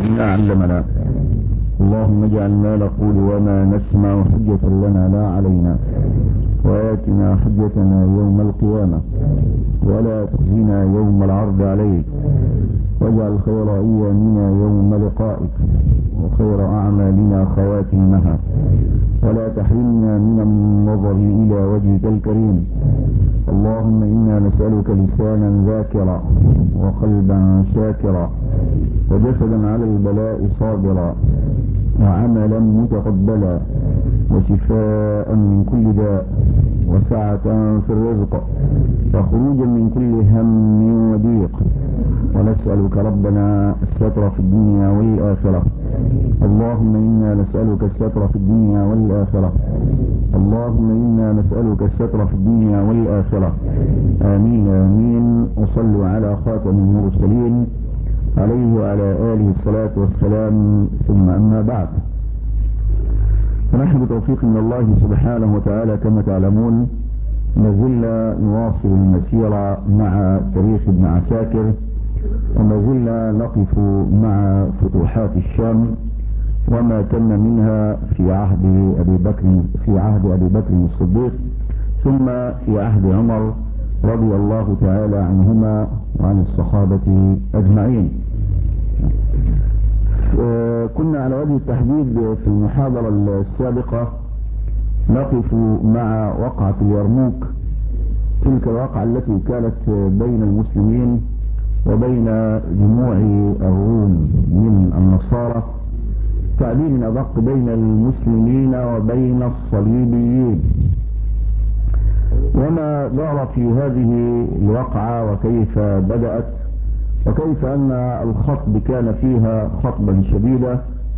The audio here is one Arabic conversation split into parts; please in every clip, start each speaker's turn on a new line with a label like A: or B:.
A: ما علمنا. اللهم اجعل ما نقول وما نسمع حجة لنا لا علينا، وآتنا حجتنا يوم القيامة، ولا تخزنا يوم العرض عليك، واجعل خير أيامنا يوم لقائك، وخير أعمالنا خواتمها، ولا تحرمنا من النظر إلى وجهك الكريم. اللهم إنا نسألك لسانا ذاكرا، وقلبا شاكرا، وجسدا على البلاء صابرا، وعملا متقبلا، وشفاء من كل داء، وسعة في الرزق، وخروجا من كل هم وضيق. ونسألك ربنا الستر في الدنيا والآخرة. اللهم إنا نسألك الستر في الدنيا والآخرة. اللهم إنا نسألك الستر في الدنيا والآخرة. آمين آمين. وصلوا على خاتم المرسلين عليه وعلى آله الصلاة والسلام. ثم أما بعد، فنحن بتوفيق من الله سبحانه وتعالى كما تعلمون ما زلنا نواصل المسيرة مع تاريخ ابن عساكر، وما زلنا نقف مع فتوحات الشام وما تم منها في عهد أبي بكر الصديق، ثم في عهد عمر رضي الله تعالى عنهما وعن الصحابة أجمعين. كنا على وجه التحديد في المحاضرة السابقة نقف مع وقعة اليرموك، تلك الواقعة التي كانت بين المسلمين وبين جموع الروم من النصارى، تعديل أدق بين المسلمين وبين الصليبيين، وما دار في هذه الواقعة وكيف بدأت، وكيف أن الخطب كان فيها خطبا شديدا.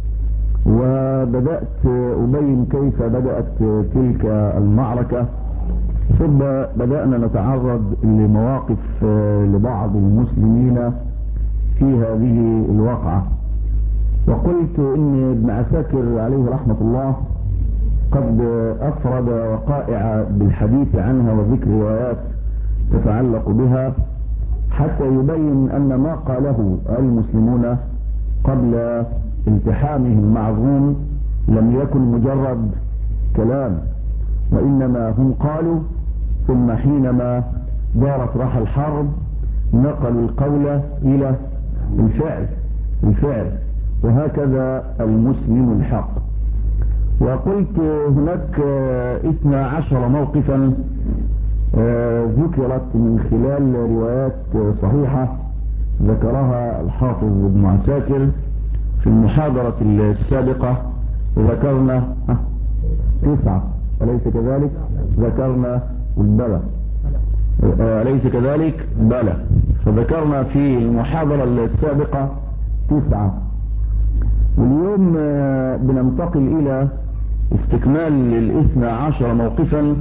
A: وبدأت أبين كيف بدأت تلك المعركة، ثم بدأنا نتعرض لمواقف لبعض المسلمين في هذه الواقعة. وقلت إن ابن عساكر عليه رحمة الله قد أفرد وقائع بالحديث عنها وذكر روايات تتعلق بها، حتى يبين أن ما قاله المسلمون قبل التحامهم مع الروم لم يكن مجرد كلام، وإنما هم قالوا، ثم حينما دارت راح الحرب نقلوا القول إلى الفعل، وهكذا المسلم الحق. وقلت هناك 12 موقفا ذكرت من خلال روايات صحيحة ذكرها الحافظ ابن عساكر. في المحاضرة السابقة ذكرنا 9، أليس كذلك؟ ذكرنا البلى، أليس كذلك؟ بلى. فذكرنا في المحاضرة السابقة 9، واليوم بننتقل إلى استكمال 12 موقفا.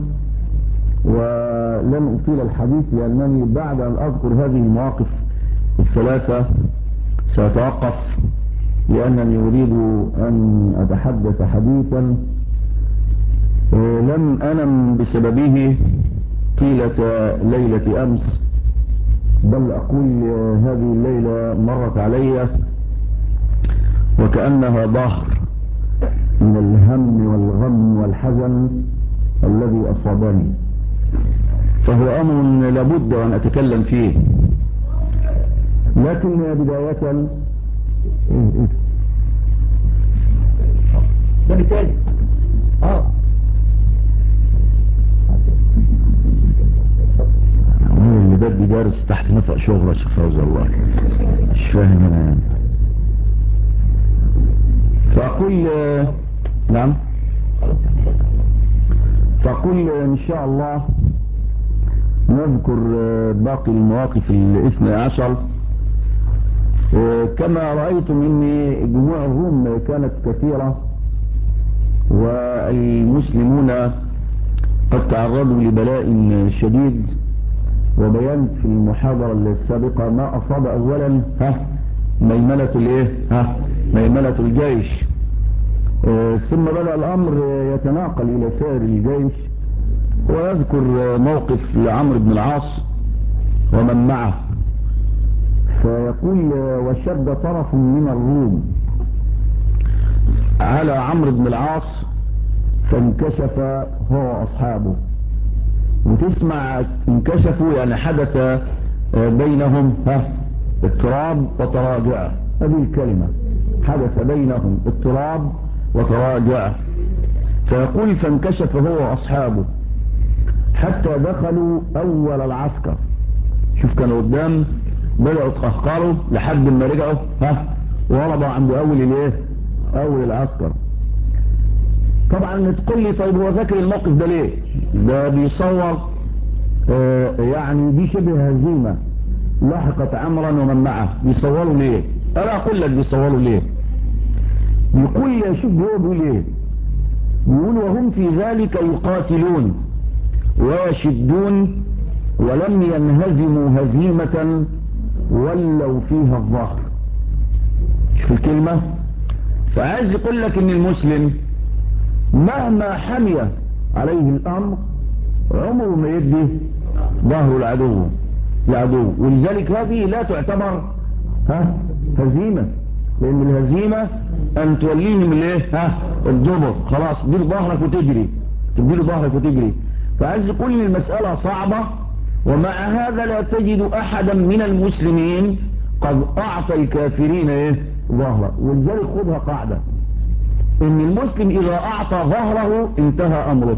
A: ولن أطيل الحديث لأنني بعد أن أذكر هذه المواقف الثلاثة سأتوقف، لأنني أريد أن أتحدث حديثا لم أنم بسببه طيلة ليلة أمس، بل أقول هذه الليلة مرت علي وكأنها ظهر من الهم والغم والحزن الذي أصابني، فهو أمر لابد أن أتكلم فيه. لكن بداية ده بالتالي اللي بدي دارس تحت نفق شغل يا شيخ فوزي، الله مش فاهم انا يعني. فأقول نعم، فأقول إن شاء الله نذكر باقي المواقف 12. كما رأيتم ان جموع الروم كانت كثيرة، والمسلمون قد تعرضوا لبلاء شديد. وبينت في المحاضرة السابقة ما أصاب أولا ميمنة الجيش، ثم بدأ الأمر يتناقل إلى سائر الجيش. ويذكر موقف لعمرو بن العاص ومن معه فيقول وشد طرف من الروم على عمرو بن العاص فانكشف هو واصحابه. وتسمع انكشفوا يعني حدث بينهم اضطراب وتراجع. هذه الكلمة حدث بينهم اضطراب وتراجع. فيقول فانكشف هو واصحابه حتى دخلوا اول العسكر. شوف كانوا قدام بدأوا يتأخروا لحد ما رجعوا ورضوا عند اول العسكر. طبعا تقول لي طيب هو ذاكر الموقف ده ليه؟ ده بيصور يعني دي شبه هزيمة لاحقت عمرا ومن معه. بيصوروا ليه؟ انا اقول لك بيصوروا ليه. يقول شوف هو بيقول ايه. يقول وهم في ذلك يقاتلون ويشدون ولم ينهزموا هزيمة ولوا فيها الظهر. شوف الكلمة. فعايز يقول لك ان المسلم مهما حمي عليه الامر عمره ما يدي ظهر العدو. ولذلك هذه لا تعتبر هزيمة. لان الهزيمة ان توليهم الدبر. خلاص تديله ظهرك وتجري. فعايز يقول لي المسألة صعبة، ومع هذا لا تجد احدا من المسلمين قد اعطى الكافرين ظهره. ولذلك خذها قاعدة ان المسلم اذا اعطى ظهره انتهى امره.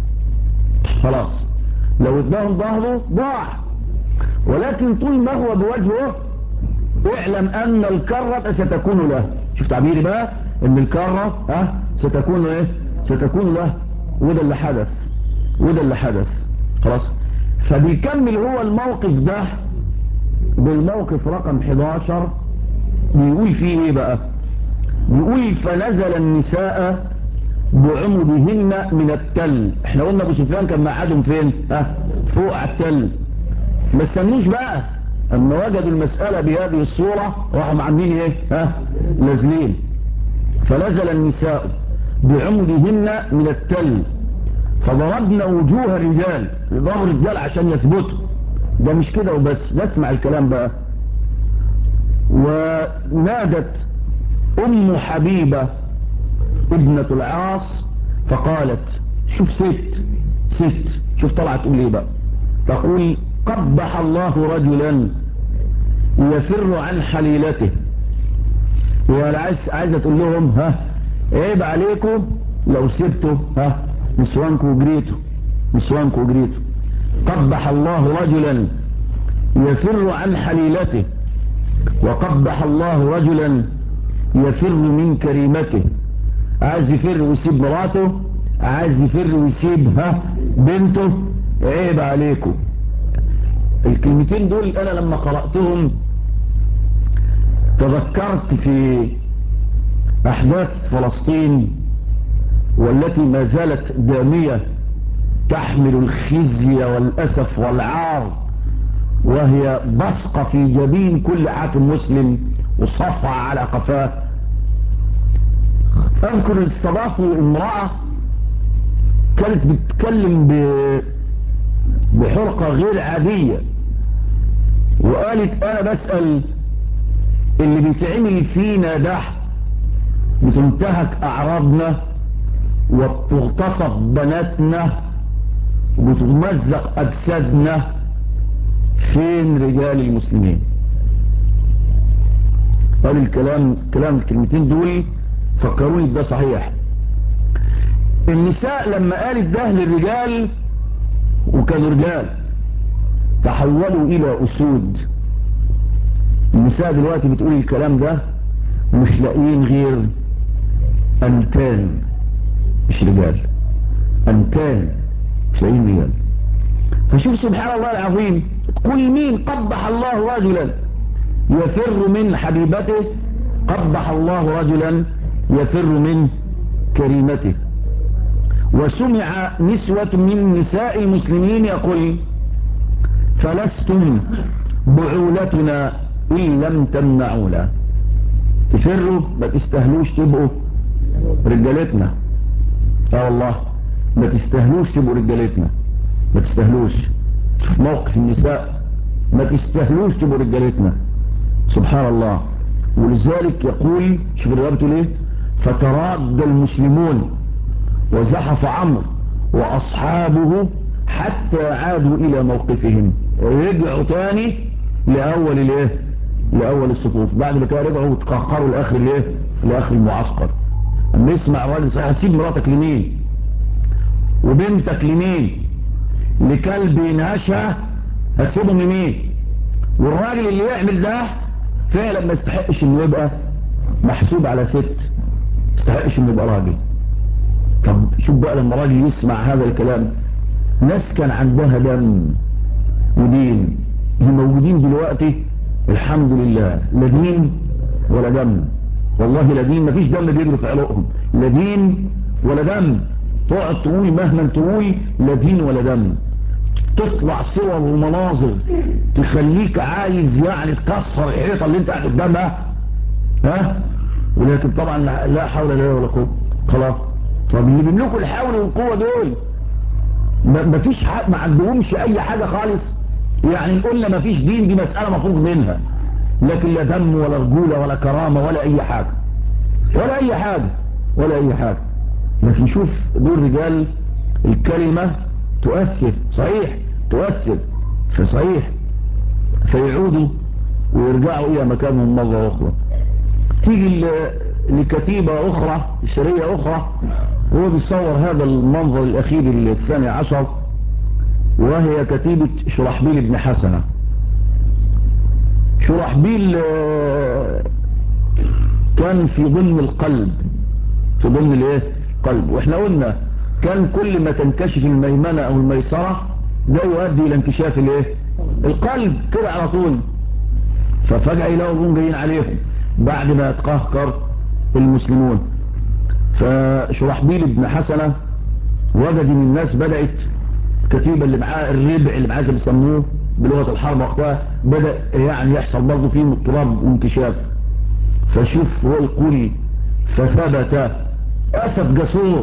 A: خلاص لو اداهم ظهره ضاع. ولكن طول ما هو بوجهه اعلم ان الكرة ستكون له. شوف تعبيري بقى ان الكرة ستكون له. وده اللي حدث. خلاص. فبيكمل هو الموقف ده بالموقف رقم 11. بيقول فيه ايه بقى؟ بيقول فنزل النساء بعمدهن من التل. احنا قلنا ابو سفيان كان معادهم فين؟ فوق على التل. ما استنوش بقى اما وجدوا المسألة بهذه الصورة راحوا عاملين نازلين. فنزل النساء بعمدهن من التل فضربنا وجوه الرجال. ضرب الرجال عشان يثبتوا. ده مش كده وبس. نسمع الكلام بقى. ونادت ام حبيبة ابنة العاص فقالت شوف ست شوف طلعت تقول ايه بقى. تقول قبح الله رجلا يفر عن حليلته. ولا عايزة تقول لهم عيب عليكم لو سبتوا نسوانكم وجريتوا. قبح الله رجلا يفر عن حليلته وقبح الله رجلا يفر من كريمته. عايز يفر ويسيب مراته، عايز يفر ويسيب بنته. عيب عليكم. الكلمتين دول انا لما قرأتهم تذكرت في احداث فلسطين والتي ما زالت دامية تحمل الخزي والاسف والعار، وهي بصقة في جبين كل حاكم مسلم وصفع على قفاه. اذكر استضافوا امرأة كانت بتتكلم بحرقة غير عادية، وقالت انا بسأل اللي بيتعمل فينا ده بتنتهك اعراضنا وبتغتصب بناتنا وبتمزق اجسادنا، فين رجال المسلمين؟ قال الكلمتين دول فكروني ده صحيح. النساء لما قالت ده للرجال وكانوا رجال تحولوا الى اسود. النساء دلوقتي بتقول الكلام ده مش لاقيين غير انتان مش رجال. انتان مش لاقيين رجال. فشوف سبحان الله العظيم. تقول مين؟ قبح الله رجلا يفر من حبيبته، قبح الله رجلا يفر من كريمته. وسمع نسوة من نساء المسلمين يقول فلستم بعولتنا إن لم تمنعونا. تفروا ما تستهلوش تبقوا رجالتنا. والله ما تستهلوش تبقوا رجالتنا. ما تستهلوش. شوف موقف النساء. ما تستهلوش تبقوا رجالتنا. سبحان الله. ولذلك يقول، شوف الرواية بتقول ايه: فتراد المسلمون وزحف عمرو واصحابه حتى عادوا الى موقفهم، رجعوا تاني لاول الايه، لاول الصفوف. بعد ما كانوا رجعوا وتقهقروا لاخر الايه، لاخر المعسكر. اما يسمع الراجل صحيح: هتسيب مراتك لمين وبنتك لمين؟ لكلب نهشة هتسيبهم لمين؟ والراجل اللي يعمل ده فعلا ما يستحقش انه يبقى محسوب على ست، ما يستحقش انه يبقى راجل. طب شوف بقى لما راجل يسمع هذا الكلام. ناس كان عندها دم ودين اللي موجودين دلوقتي الحمد لله لا دين ولا دم. والله لا دين، ما فيش دم بيجري في عروقهم، لا دين ولا دم. تقعد تقول مهما تقول لا دين ولا دم، تطلع صور ومناظر تخليك عايز يعني تكسر الحيطه اللي انت قاعد قدامها، ها؟ ولكن طبعا لا حول ولا قوه. خلاص. طب اللي بيملكوا الحول والقوه دول ما فيش حد، ما عندهمش اي حاجه خالص. يعني قلنا ما فيش دين، دي مساله مفروغ منها، لكن لا دم ولا رجوله ولا كرامه ولا اي حاجه، ولا اي حاجه، ولا اي حاجه. لكن شوف دول رجال الكلمه تؤثر، صحيح تؤثر، فصحيح فيعودوا ويرجعوا الى مكانهم مرة اخرى. تيجي لكتيبة اخرى، سرية اخرى، وهو بيصور هذا المنظر الاخير الثاني عشر، وهي كتيبة شرحبيل بن حسنة. شرحبيل كان في ضمن القلب، في ضمن الايه، القلب. واحنا قلنا كان كل ما تنكشف الميمنة او الميسرة ده يؤدي الى انكشاف الايه، القلب كده على طول. ففجأة يلاقوا جايين عليهم بعد ما يتقهقر المسلمون. فشرحبيل بن حسنة وجد ان الناس بدأت، كتيبة اللي معاه الربع اللي معاه بيسموه بلغة الحرب وقتها، بدأ يعني يحصل برضه فيه اضطراب وانكشاف. فشوف هو يقول: فثبت أسد جسور،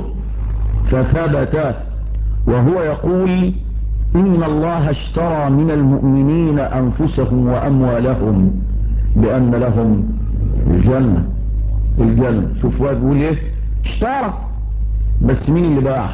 A: فثبت وهو يقول: إن الله اشترى من المؤمنين أنفسهم وأموالهم بأن لهم الجنة. الجنة. شوف هو يقول ايه؟ اشترى. بس مين اللي باع؟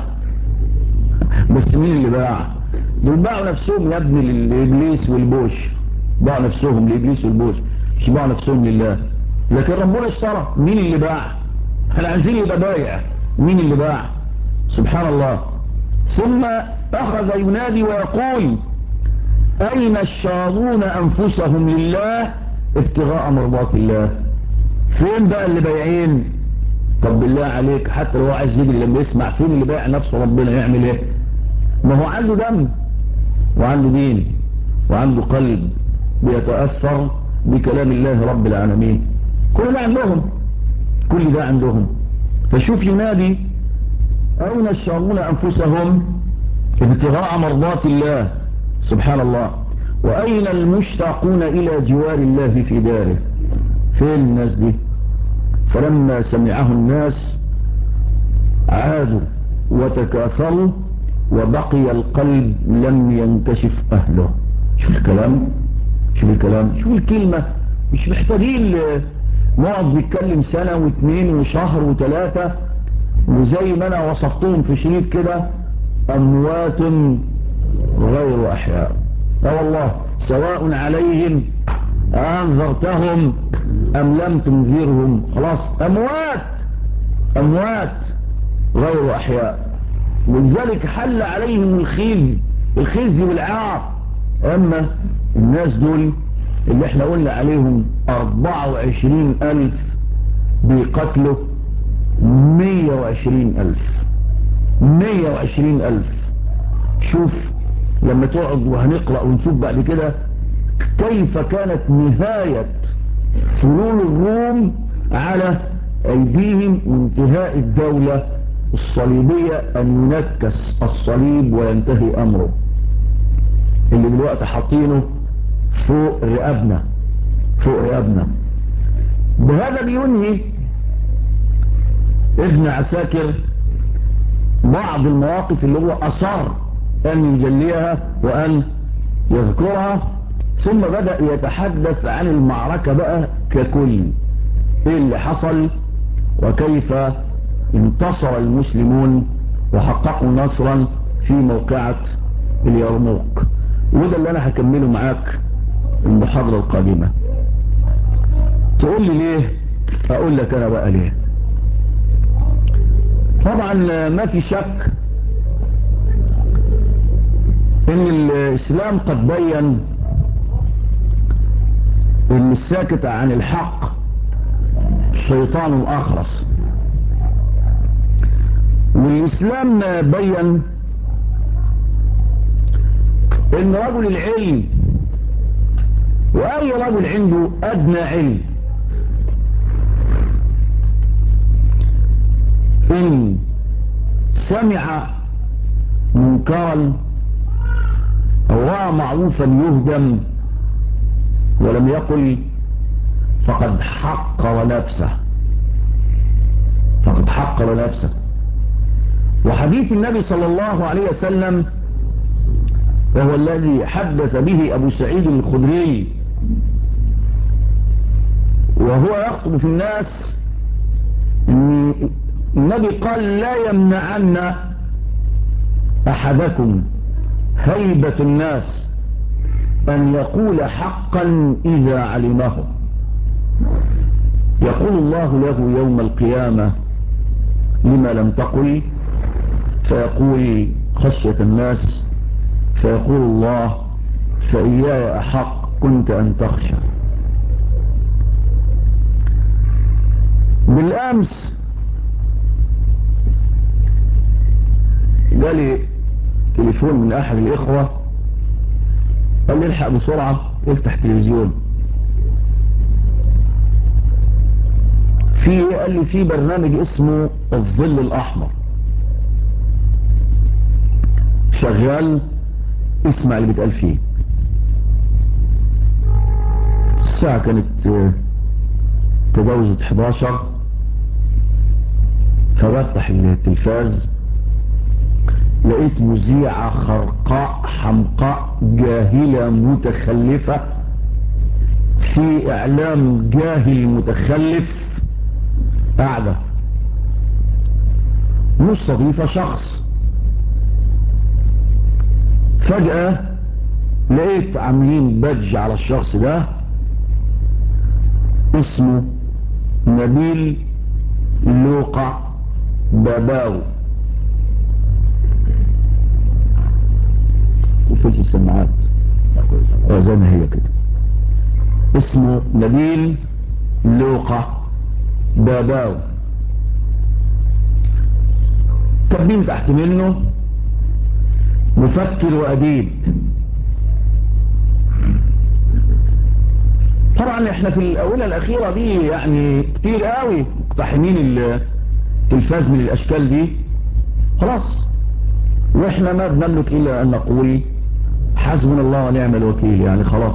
A: بس مين اللي باع؟ دول باعوا نفسهم يا ابني للإبليس والبوش، باعوا نفسهم لإبليس والبوش، مش باعوا نفسهم لله. لكن ربنا اشترى. مين اللي باع؟ احنا عايزين يبقى بايع. مين اللي باع؟ سبحان الله. ثم أخذ ينادي ويقول: أين الشارون أنفسهم لله ابتغاء مرضات الله؟ فين بقى اللي بايعين؟ طب بالله عليك، حتى لو عايز يجري لما يسمع فين اللي بايع نفسه ربنا يعمل ايه؟ ما هو عنده دم وعنده دين وعنده قلب بيتأثر بكلام الله رب العالمين. كل ده عندهم، كل ده عندهم. فشوف ينادي: أين الشارون أنفسهم ابتغاء مرضات الله، سبحان الله، وأين المشتاقون إلى جوار الله في داره؟ فين الناس دي؟ فلما سمعه الناس عادوا وتكاثروا وبقي القلب لم ينكشف أهله. شوف الكلام، شوف الكلام، شوف الكلمة. مش محتاجين نقعد نتكلم سنة واثنين وشهر وثلاثة، وزي ما أنا وصفتهم في شريط كده: أموات غير أحياء. والله سواء عليهم أنذرتهم أم لم تنذرهم، خلاص أموات، أموات غير أحياء. ولذلك حل عليهم الخزي والعار. أما الناس دول اللي احنا قلنا عليهم 24,000 بيقتلوا 120,000، 120,000. شوف لما تقعد وهنقرأ ونشوف بعد كده كيف كانت نهاية فلول الروم على أيديهم، وانتهاء الدولة الصليبية أن ينكس الصليب وينتهي أمره، اللي دلوقتي حاطينه فوق رقابنا، فوق رقابنا. بهذا بينهي ابن عساكر بعض المواقف اللي هو أصر أن يجليها وأن يذكرها ثم بدأ يتحدث عن المعركة بقى ككل، ايه اللي حصل وكيف انتصر المسلمون وحققوا نصرا في موقعة اليرموك. وده اللي انا هكمله معاك المحاضرة القادمة. تقول لي ليه؟ اقول لك انا بقى ليه. طبعا ما في شك ان الاسلام قد بين ان الساكت عن الحق شيطان اخرس، والاسلام بين ان رجل العلم واي رجل عنده ادنى علم ان سمع منكرا او راى معروفا يهدم ولم يقل فقد حقر نفسه، فقد حقر نفسه. وحديث النبي صلى الله عليه وسلم وهو الذي حدث به ابو سعيد الخدري وهو يخطب في الناس، ان النبي قال لا يمنعن احدكم هيبة الناس ان يقول حقا اذا علمه. يقول الله له يوم القيامة لما لم تقل؟ فيقول خشية الناس، فيقول الله فإياي أحق كنت أن تخشى. بالأمس جالي تليفون من أحد الإخوة قال لي الحق بسرعة افتح تلفزيون، قال لي في برنامج اسمه الظل الأحمر شغال، اسمع اللي بيتقال فيه. الساعة كانت تجاوزت 11، فبفتح التلفاز لقيت مذيعة خرقاء حمقاء جاهلة متخلفة في اعلام جاهل متخلف قاعدة مستضيفة شخص. فجأة لقيت عاملين بادج على الشخص ده اسمه نبيل لوقا باباو. قفلت السماعات زي ما هي كده، اسمه نبيل لوقا باباو. كاتبين تحت منه مفكر وأديب. طبعا احنا في الأولى الأخيرة دي يعني كتير قوي مقتحمين التلفاز من الأشكال دي خلاص، واحنا ما بنملك إلا أن نقول حسبنا الله ونعم الوكيل، يعني خلاص.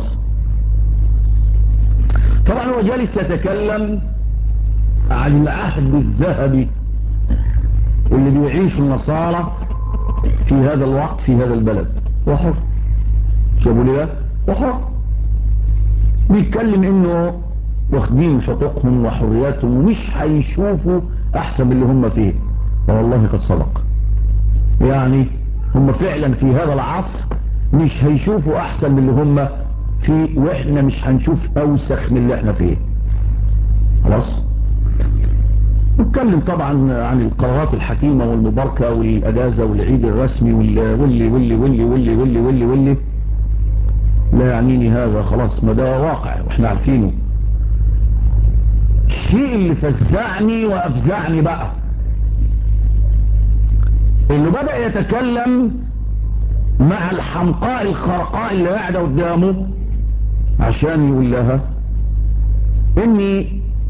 A: طبعا هو جالس يتكلم عن العهد الذهبي اللي بيعيش النصارى في هذا الوقت في هذا البلد، وحر شابوا ليه وحر. بيتكلم انه واخدين حقوقهم وحرياتهم ومش هيشوفوا احسن من اللي هم فيه، والله قد صدق. يعني هم فعلا في هذا العصر مش هيشوفوا احسن من اللي هم فيه، واحنا مش هنشوف اوسخ من اللي احنا فيه خلاص. نتكلم طبعا عن القرارات الحكيمة والمباركة والاجازة والعيد الرسمي واللي واللي واللي واللي واللي واللي واللي, واللي. لا يعنيني هذا خلاص، ما ده واقع واحنا عارفينه. الشيء اللي فزعني وافزعني بقى انه بدأ يتكلم مع الحمقاء الخرقاء اللي قاعدة قدامه عشان يقول لها ان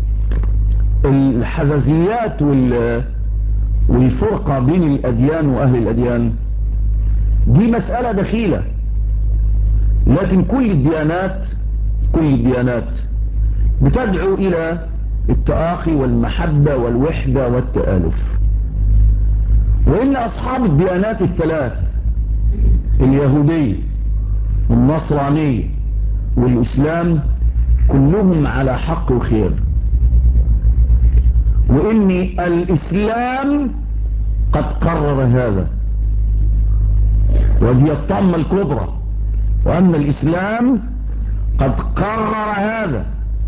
A: الحزازيات والفرقة بين الاديان واهل الاديان دي مسألة دخيلة، لكن كل الديانات بتدعو الى التآخي والمحبة والوحدة والتآلف. وإن أصحاب الديانات الثلاث اليهودية والنصرانية والإسلام كلهم على حق وخير، وإن الإسلام قد قرر هذا، وهي الطامة الكبرى، وأن الإسلام قد قرر هذا.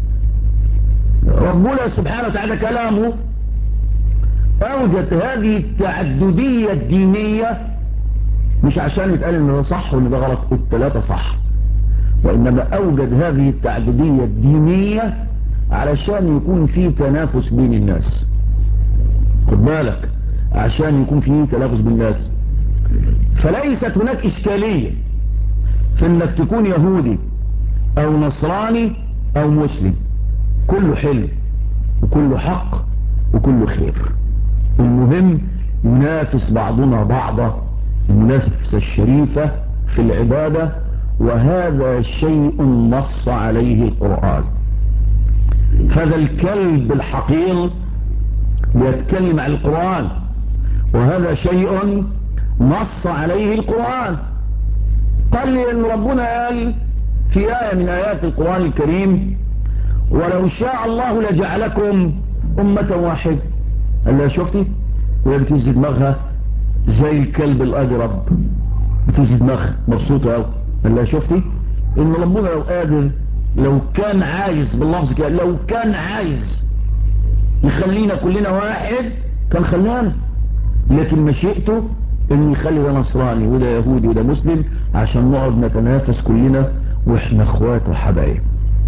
A: ربنا سبحانه وتعالى كلامه أوجد هذه التعددية الدينية مش عشان يتقال إن ده صح وإن ده غلط، الثلاثة صح، وإنما أوجد هذه التعددية الدينية علشان يكون في تنافس بين الناس. خد بالك، عشان يكون في تنافس بين الناس. فليست هناك إشكالية في إنك تكون يهودي أو نصراني أو مسلم، كله حلو وكله حق وكله خير. المهم ينافس بعضنا بعضا المنافسة الشريفة في العبادة، وهذا شيء نص عليه القرآن. هذا الكلب الحقير يتكلم عن القرآن، وهذا شيء نص عليه القرآن. قال لي ان ربنا قال في آية من آيات القرآن الكريم: ولو شاء الله لجعلكم أمة واحدة. قال لها شفتي وهي بتهز دماغها زي الكلب الأجرب، بتهز دماغها مبسوطة قوي. قال لها شفتي ان ربنا لو قادر، لو كان عايز، باللفظ كده، لو كان عايز يخلينا كلنا واحد كان خلانا، لكن مشيئته ان يخلي ده نصراني وده يهودي وده مسلم عشان نقعد نتنافس كلنا واحنا اخوات وحبايب.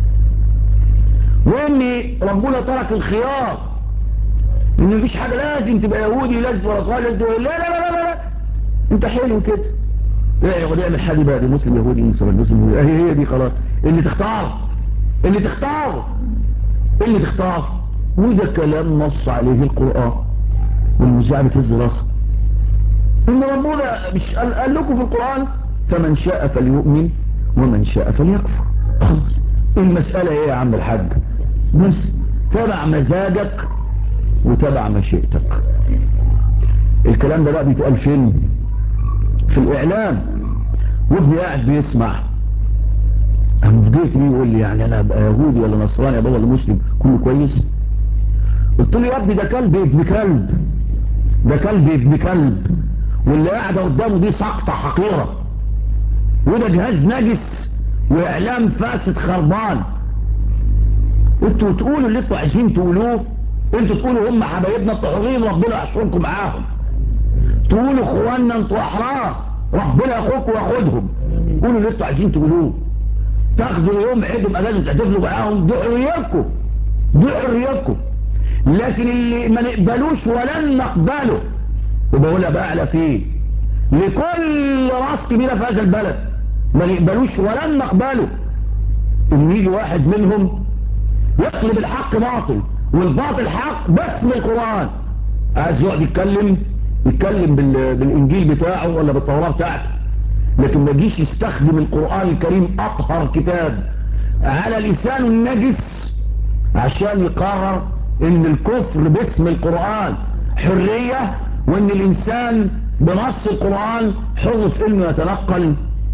A: وان ربنا ترك الخيار ان مفيش حاجة لازم تبقى يهودي لازم تبقى نصراني لازم تبقى، لا لا لا لا لا، انت حلو كده، اقعد اعمل حاجة بقى، دي مسلم يهودي مسلم يهودي، هي دي خلاص اللي تختار، اللي تختار، اللي تختار. وده كلام نص عليه القرآن. والمذيعة بتهز راسها ان ربنا مش قال لكم في القرآن فمن شاء فليؤمن ومن شاء فليكفر. خلاص المسألة ايه يا عم الحاج؟ بس تبع مزاجك وتبع مشيئتك. الكلام ده بقى بيتقال فين؟ في الاعلام. وابني قاعد بيسمع، انا فضيت ليه يقول لي يعني انا ابقى يهودي ولا نصراني يا بابا ولا مسلم كله كويس؟ قلت له يا ابني ده كلب ابن كلب، ده كلب ابن كلب، واللي قاعده قدامه دي سقطة حقيرة، وده جهاز نجس واعلام فاسد خربان. انتوا تقولوا اللي انتوا عايزين تقولوه، انتوا تقولوا هم حبايبنا الطهورين ربنا يحشركم معاهم، تقولوا اخواننا انتوا احرار ربنا ياخدكم وياخدهم، قولوا اللي انتوا عايزين تقولوه، تاخدوا يوم عيد الاجازه تحتفلوا معاهم، دي حريتكم، دي حريتكم. لكن اللي ما نقبلوش ولن نقبله، وبقولها بقى فيه لكل راس كبيره في هذا البلد، ما نقبلوش ولن نقبله ان يجي واحد منهم يقلب الحق باطل والباطل حق بس بالقرآن. عايز يقعد يتكلم بالانجيل بتاعه ولا بالتوراة بتاعته، لكن ما يجيش يستخدم القرآن الكريم اطهر كتاب على لسان النجس عشان يقرر ان الكفر باسم القرآن حرية، وان الانسان بنص القرآن حر في انه يتنقل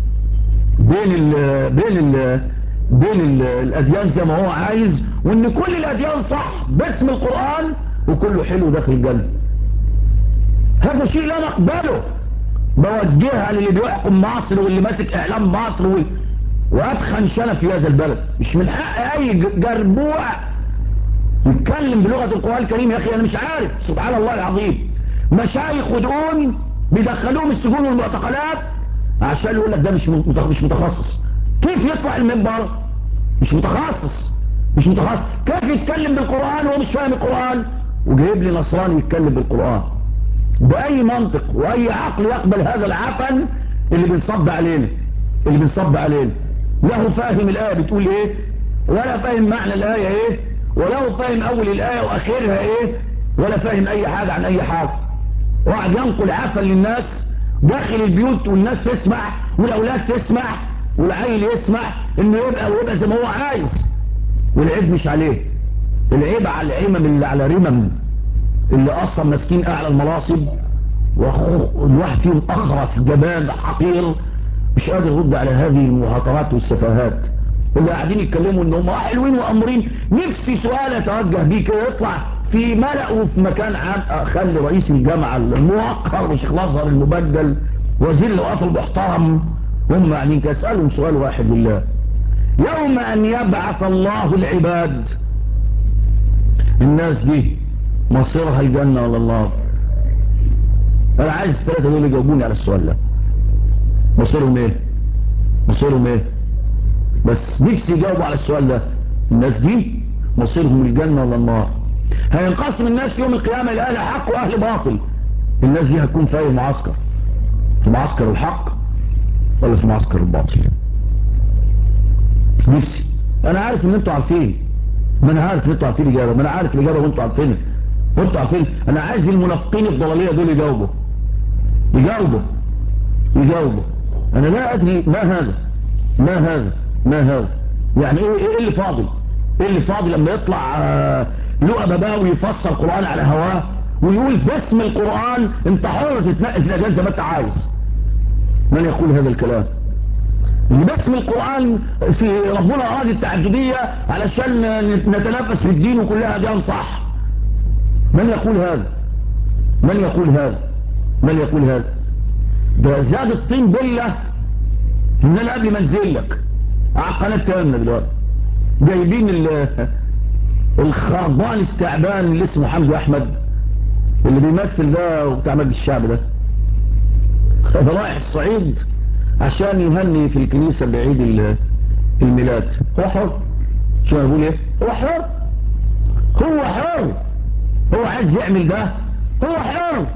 A: بين الاديان زي ما هو عايز، وان كل الاديان صح باسم القرآن وكله حلو داخل الجنة. هذا شيء لا نقبله. بوجهها للي بيحكم مصر واللي ماسك اعلام مصر وادخن شنف في هذا البلد. مش من حق اي جربوع يتكلم بلغة القرآن الكريم. يا اخي انا مش عارف، سبحان الله العظيم، مشايخ ودقون بيدخلوهم السجون والمعتقلات عشان يقول لك ده مش متخصص. كيف يطلع المنبر مش متخصص؟ مش متخصص كيف يتكلم بالقرآن وهو مش فاهم القرآن؟ وجايب لي نصراني يتكلم بالقرآن. بأي منطق وأي عقل يقبل هذا العفن اللي بنصب علينا، اللي بنصب علينا؟ لا هو فاهم الآية بتقول ايه، ولا فاهم معنى الآية ايه، ولا هو فاهم أول الآية وآخرها ايه، ولا فاهم أي حاجة عن أي حاجة. وقعد ينقل عفن للناس داخل البيوت، والناس تسمع والأولاد تسمع والعيل يسمع انه يبقى زي ما هو عايز. والعيب مش عليه، العيب على العمم اللي على رمم اللي اصلا ماسكين اعلى المناصب، والواحد فيهم اخرس جبان حقير مش قادر يرد على هذه المهاترات والسفاهات. اللي قاعدين يتكلموا ان هم حلوين وامورين. نفسي سؤال اتوجه بيه كده يطلع في ملأ وفي مكان عام، خلي رئيس الجامعة الموقر وشيخ الازهر المبجل وزير الاوقاف المحترم هم قاعدين كده، اسالهم سؤال واحد لله: يوم ان يبعث الله العباد، الناس دي مصيرها الجنة ولا النار؟ انا عايز الثلاثة دول يجاوبوني على السؤال ده. مصيرهم ايه؟ مصيرهم ايه؟ بس نفسي يجاوبوا على السؤال ده. الناس دي مصيرهم الجنة ولا النار؟ هينقسم الناس في يوم القيامة الى اهل حق واهل باطل. الناس دي هتكون في اي معسكر؟ في معسكر الحق ولا في معسكر الباطل؟ نفسي. انا عارف ان انتوا عارفين، ما انا عارف ان انتوا عارفين الاجابه، ما انا عارف الاجابه وانتوا عارفينها، وانتوا عارفين. انا عايز المنافقين الضلاليه دول يجاوبوا يجاوبوا يجاوبوا. انا لا ادري ما هذا ما هذا ما هذا. يعني ايه اللي فاضل؟ ايه اللي فاضل لما يطلع لؤى بباوي يفسر القرآن على هواه ويقول باسم القرآن انت حر تتنقل في الاجال زي ما انت عايز؟ من يقول هذا الكلام؟ اللي باسم القرآن في ربنا اراد التعددية علشان نتنافس في الدين وكلها دي صح. من يقول هذا؟ من يقول هذا؟ من يقول هذا؟ ده زاد الطين بلة ان انا قبل ما انزل لك على قناة تامنة دلوقتي جايبين الخربان التعبان اللي اسمه حمدي احمد اللي بيمثل ده وبتاع مجلس الشعب ده رايح الصعيد عشان يهني في الكنيسة بعيد الميلاد. هو حر. شو اقول ايه؟ هو حر. هو حر. هو عايز يعمل ده. هو حر.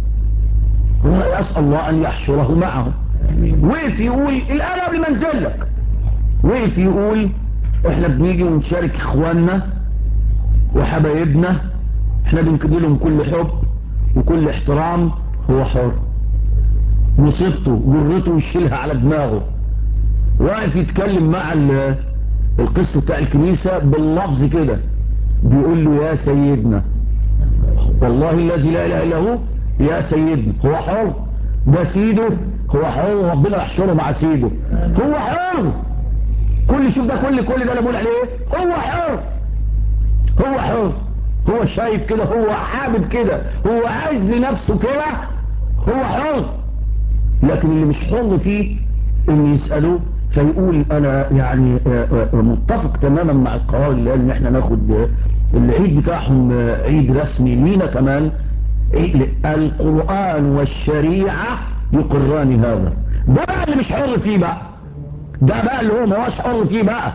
A: هو يسأل الله ان يحشره معه. وقف يقول الان قبل ما انزل لك، وقف يقول احنا بنيجي ونشارك اخواننا وحبايبنا، احنا بنكدي لهم كل حب وكل احترام. هو حر. مصيبته جرته يشيلها على دماغه. واقف يتكلم مع القس بتاع الكنيسة باللفظ كده، بيقول له يا سيدنا، والله الذي لا اله الا هو يا سيدنا. هو حر. ده سيده. هو حر. ربنا يحشره مع سيده. هو حر. كل شوف ده كل ده اللي بقول عليه هو حر. هو حر. هو شايف كده، هو حابب كده، هو عايز لنفسه كده، هو حر. لكن اللي مش حر فيه ان يسألوه فيقول انا يعني متفق تماما مع القرار اللي قال ان احنا ناخد العيد بتاعهم عيد رسمي لينا كمان. القرآن والشريعة يقران هذا. ده بقى اللي مش حر فيه بقى. ده بقى اللي هو ما هوش حر فيه بقى.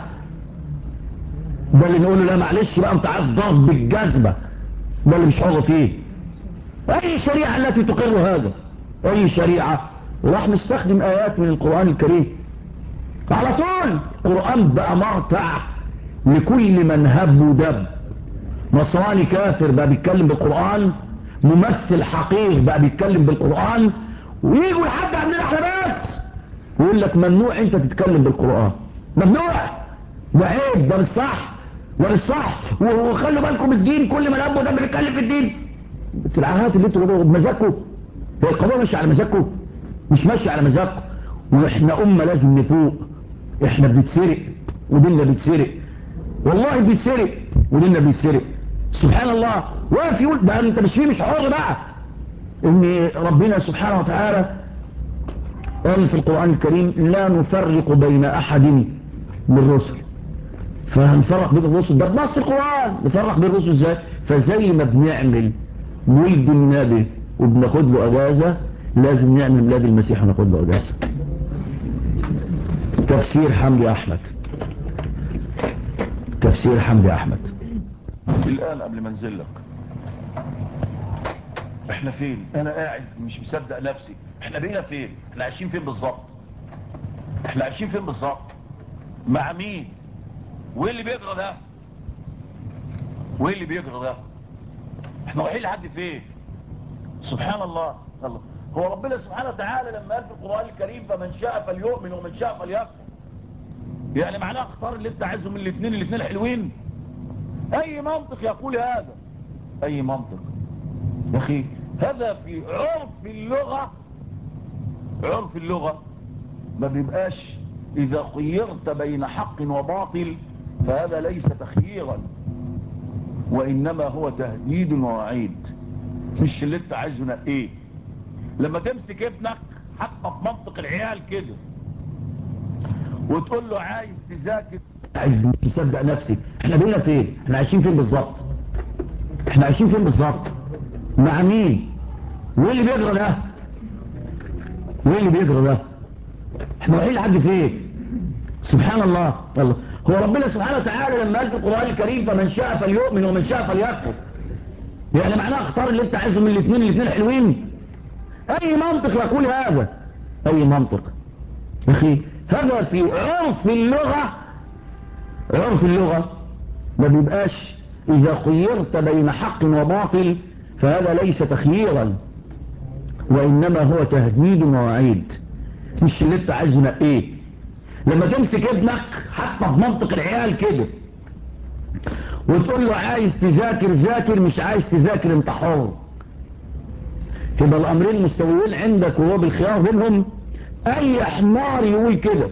A: ده اللي نقول له لا معلش بقى انت عايز ضرب بالجزمة. ده اللي مش حر فيه. اي شريعة التي تقر هذا؟ اي شريعة؟ وراح نستخدم ايات من القرآن الكريم على طول. القرآن بقى مرتع لكل من هب ودب. نصراني كافر بقى بيتكلم بالقرآن، ممثل حقير بقى بيتكلم بالقرآن، ويجوا لحد عندنا احنا بس ويقول لك ممنوع انت تتكلم بالقرآن. ممنوع. ده عيب. ده مش صح. ده مش صح. وخلوا بالكم الدين كل ما الاب وده بيتكلم في الدين العاهات اللي انتوا بمزاجكم. هي القضاء ماشي على مزاجكم؟ مش ماشي على مزاجكم. واحنا امه لازم نفوق. احنا بنتسرق وديننا بيتسرق. والله بيتسرق وديننا بيتسرق. سبحان الله. واقف يقول ده انت مش فيه مش حر بقى ان ربنا سبحانه وتعالى قال في القرآن الكريم لا نفرق بين احد من الرسل. فهنفرق بين الرسل ده بنص القرآن. نفرق بين الرسل ازاي؟ فزي ما بنعمل ولد النبي وبناخد له اجازة لازم نعمل ميلاد المسيح وناخد له اجازة. تفسير حمدي احمد. تفسير حمدي احمد. الان قبل ما انزل لك احنا فين؟ انا قاعد مش مصدق نفسي. احنا بقينا فين؟ احنا عايشين فين بالظبط؟ احنا عايشين فين بالظبط؟ مع مين؟ وايه اللي بيجرى ده؟ وايه اللي بيجرى ده؟ احنا رايحين لحد فين؟ سبحان الله. الله. هو ربنا سبحانه وتعالى لما قال في القرآن الكريم فمن شاء فليؤمن ومن شاء فليكفر، يعني معناه اختار اللي انت عايزه من الاثنين حلوين؟ اي منطق يقول هذا؟ اي منطق يا اخي؟ هذا في عرف اللغة. عرف اللغة ما بيبقاش إذا خيرت بين حق وباطل فهذا ليس تخييرا، وإنما هو تهديد ووعيد. مش اللي انت عايزه نقيه. لما تمسك ابنك حتى في منطق العيال كده وتقول له عايز تذاكر، مش مصدق نفسي. احنا بينا فين؟ احنا عايشين فين بالظبط؟ احنا عايشين فين بالظبط؟ مع مين؟ وايه اللي بيجرى ده؟ وايه اللي بيجرى ده؟ احنا رايحين لحد فين؟ سبحان الله. الله هو ربنا سبحانه وتعالى لما قال في القرآن الكريم فمن شاء فليؤمن ومن شاء فليكفر، يعني معناه اختار اللي انت عايزه من الاثنين حلوين؟ اي منطق يقول هذا؟ اي منطق يا اخي؟ هذا في عرف اللغة. عرف اللغة ما بيبقاش اذا خيرت بين حق وباطل فهذا ليس تخييرا، وانما هو تهديد ووعيد. مش اللي انت عايزه نقيه. لما تمسك ابنك حتى في منطق العيال كده وتقول له عايز تذاكر ذاكر، مش عايز تذاكر انت حر، يبقى الامرين مستويين عندك وهو بالخيار بينهم. اي حمار يقول كده،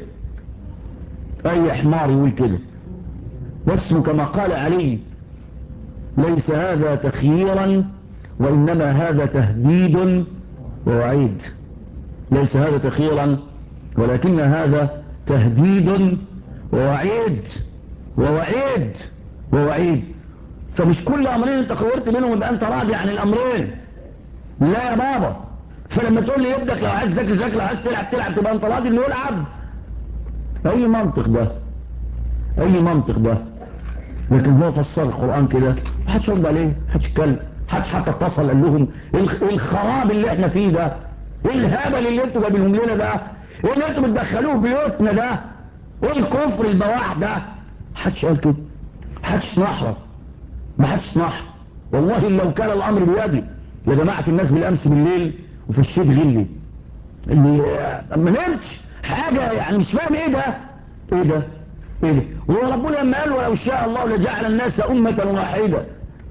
A: اي حمار يقول كده. واسمه كما قال علي ليس هذا تخييرا وانما هذا تهديد ووعيد. ليس هذا تخييرا ولكن هذا تهديد ووعيد ووعيد ووعيد. فمش كل امرين انت خيرت منهم يبقى انت راضي عن الامرين، لا يا بابا. فلما تقول لي ابنك لو عايز تذاكر ذاكر، لو عايز تلعب تبقى انت راضي انه يلعب؟ اي منطق ده؟ اي منطق ده؟ لكن هو فسر القرآن كده، محدش رد عليه، محدش اتكلم، محدش حتى اتصل قال لهم ايه الخراب اللي احنا فيه ده؟ ايه الهبل اللي انتوا جايبينهم لنا ده؟ ايه اللي انتوا بتدخلوه بيوتنا ده؟ ايه الكفر البواح ده؟ محدش قال كده، محدش نحرف، محدش نحر. والله لو كان الامر بيدي لجماعة الناس بالامس بالليل وفي الشيخ غلي اللي ما نمتش حاجة، يعني مش فاهم ايه ده؟ ايه ده؟ ايه ده؟ وهو ربنا لما قال ولو شاء الله لجعل الناس امة واحدة،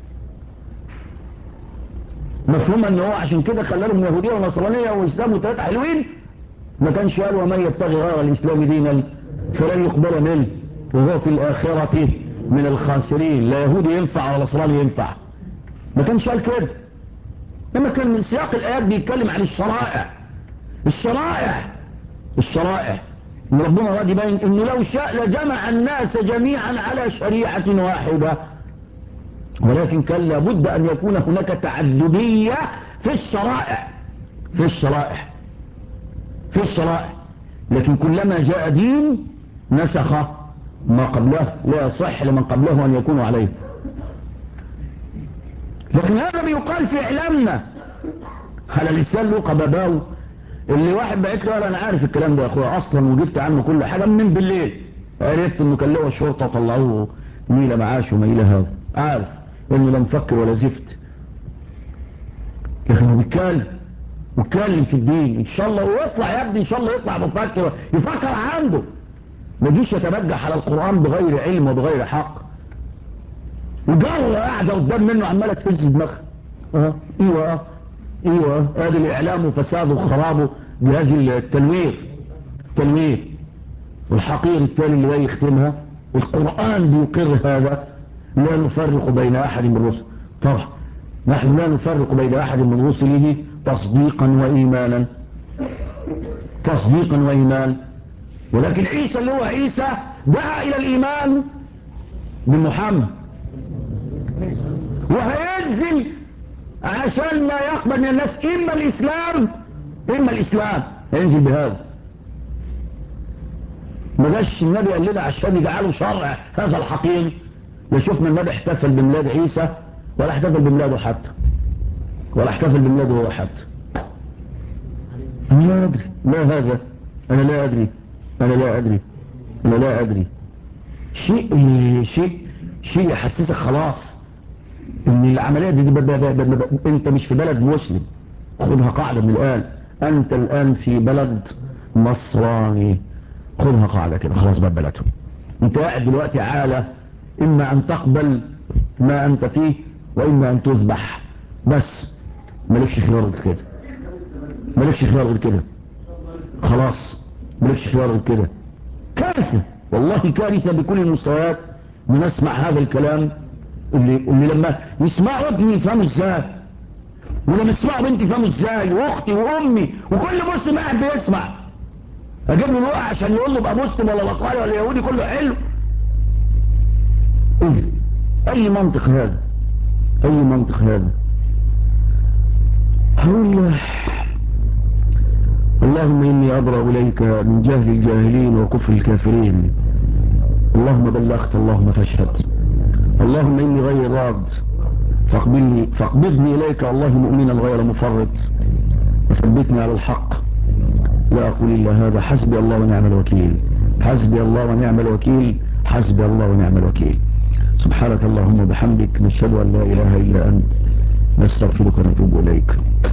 A: مفهوم ان هو عشان كده خلى لهم يهودية ونصرانية واسلام وثلاثة حلوين؟ ما كانش قال ومن يبتغي غير الاسلام دينا فلن يقبل منه وهو في الاخرة من الخاسرين. لا يهودي ينفع ولا نصراني ينفع، ما كانش قال كده. لما كان من سياق الايات بيتكلم عن الشرائع، الشرائع ان ربنا راد يبين انه لو شاء لجمع الناس جميعا على شريعة واحدة، ولكن كان لابد ان يكون هناك تعددية في الشرائع، في الشرائع. لكن كلما جاء دين نسخ ما قبله، لا يصح لمن قبله ان يكونوا عليه. لكن هذا بيقال في اعلامنا على لسان لوقا باباو، اللي واحد بعت له انا عارف الكلام ده يا اخويا اصلا وجبت عنه كل حاجه من بالليل، عرفت انه كان له الشرطه وطلعوه ميله معاش وميله هذا، عارف انه لا مفكر ولا زفت، لكن هو بيتكلم في الدين ان شاء الله، ويطلع يا ابني ان شاء الله يطلع مفكر يفكر عنده، ما يجيش يتبجح على القران بغير علم وبغير حق. وجره قاعده قدام منه عماله تهز دماغها. ايوه ادي الاعلام وفساده وخرابه بهذه التنوير والحقير التالي اللي جاي يختمها. القرآن بيقر هذا، لا نفرق بين احد من الرسل. طبعا نحن لا نفرق بين احد من رسله تصديقا وايمانا، ولكن عيسى اللي هو عيسى دعا الى الايمان بمحمد، وهينزل عشان لا يقبل من الناس اما الاسلام ينزل بهذا. ما جاش النبي قال لنا عشان يجعلوا شرع هذا الحقير. لا شفنا النبي احتفل بميلاد عيسى ولا احتفل بميلاده حتى، ولا احتفل بميلاده هو حتى. انا لا ادري ما هذا، انا لا ادري. شيء يحسسك خلاص ان العملية دي انت مش في بلد مسلم. خدها قاعدة من الان، انت الان في بلد نصراني، خدها قاعدة كده خلاص بقى بلدهم. انت قاعد دلوقتي عالة، اما ان تقبل ما انت فيه واما ان تذبح، بس مالكش خيار غير كده، خلاص مالكش خيار غير كده. كارثة والله، كارثة بكل المستويات من اسمع هذا الكلام اللي لما يسمعوا ابني يفهموا ازاي، ولما يسمعوا بنتي يفهموا ازاي، واختي وامي وكل مسلم قاعد بيسمع. اجيب له الوقع عشان يقول له بقى مسلم ولا نصراني ولا يهودي كله حلو؟ ايه اي منطق هذا؟ اي منطق هذا؟ هقول اللهم اني ابرأ اليك من جهل الجاهلين وكفر الكافرين. اللهم بلغت، اللهم فاشهد. اللهم اني غير راض فاقبضني اليك الله مؤمنا غير مفرط، وثبتني على الحق. لا اقول الا هذا. حسبي الله ونعم الوكيل، حسبي الله ونعم الوكيل، حسبي الله ونعم الوكيل. سبحانك اللهم وبحمدك، نشهد ان لا اله الا انت، نستغفرك ونتوب اليك.